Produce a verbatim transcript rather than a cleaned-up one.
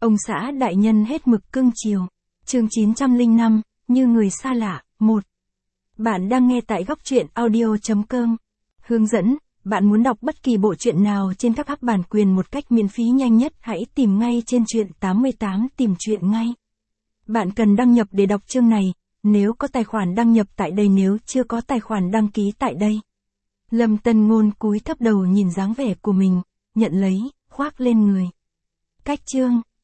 Ông xã đại nhân hết mực cưng chiều. Chương chín trăm lẻ năm, như người xa lạ, một. Bạn đang nghe tại góc truyện audio chấm com. Hướng dẫn, bạn muốn đọc bất kỳ bộ truyện nào trên các app bản quyền một cách miễn phí nhanh nhất, hãy tìm ngay trên truyện tám mươi tám tìm truyện ngay. Bạn cần đăng nhập để đọc chương này, nếu có tài khoản đăng nhập tại đây, nếu chưa có tài khoản đăng ký tại đây. Lâm Tân Ngôn cúi thấp đầu nhìn dáng vẻ của mình, nhận lấy, khoác lên người. Cách chương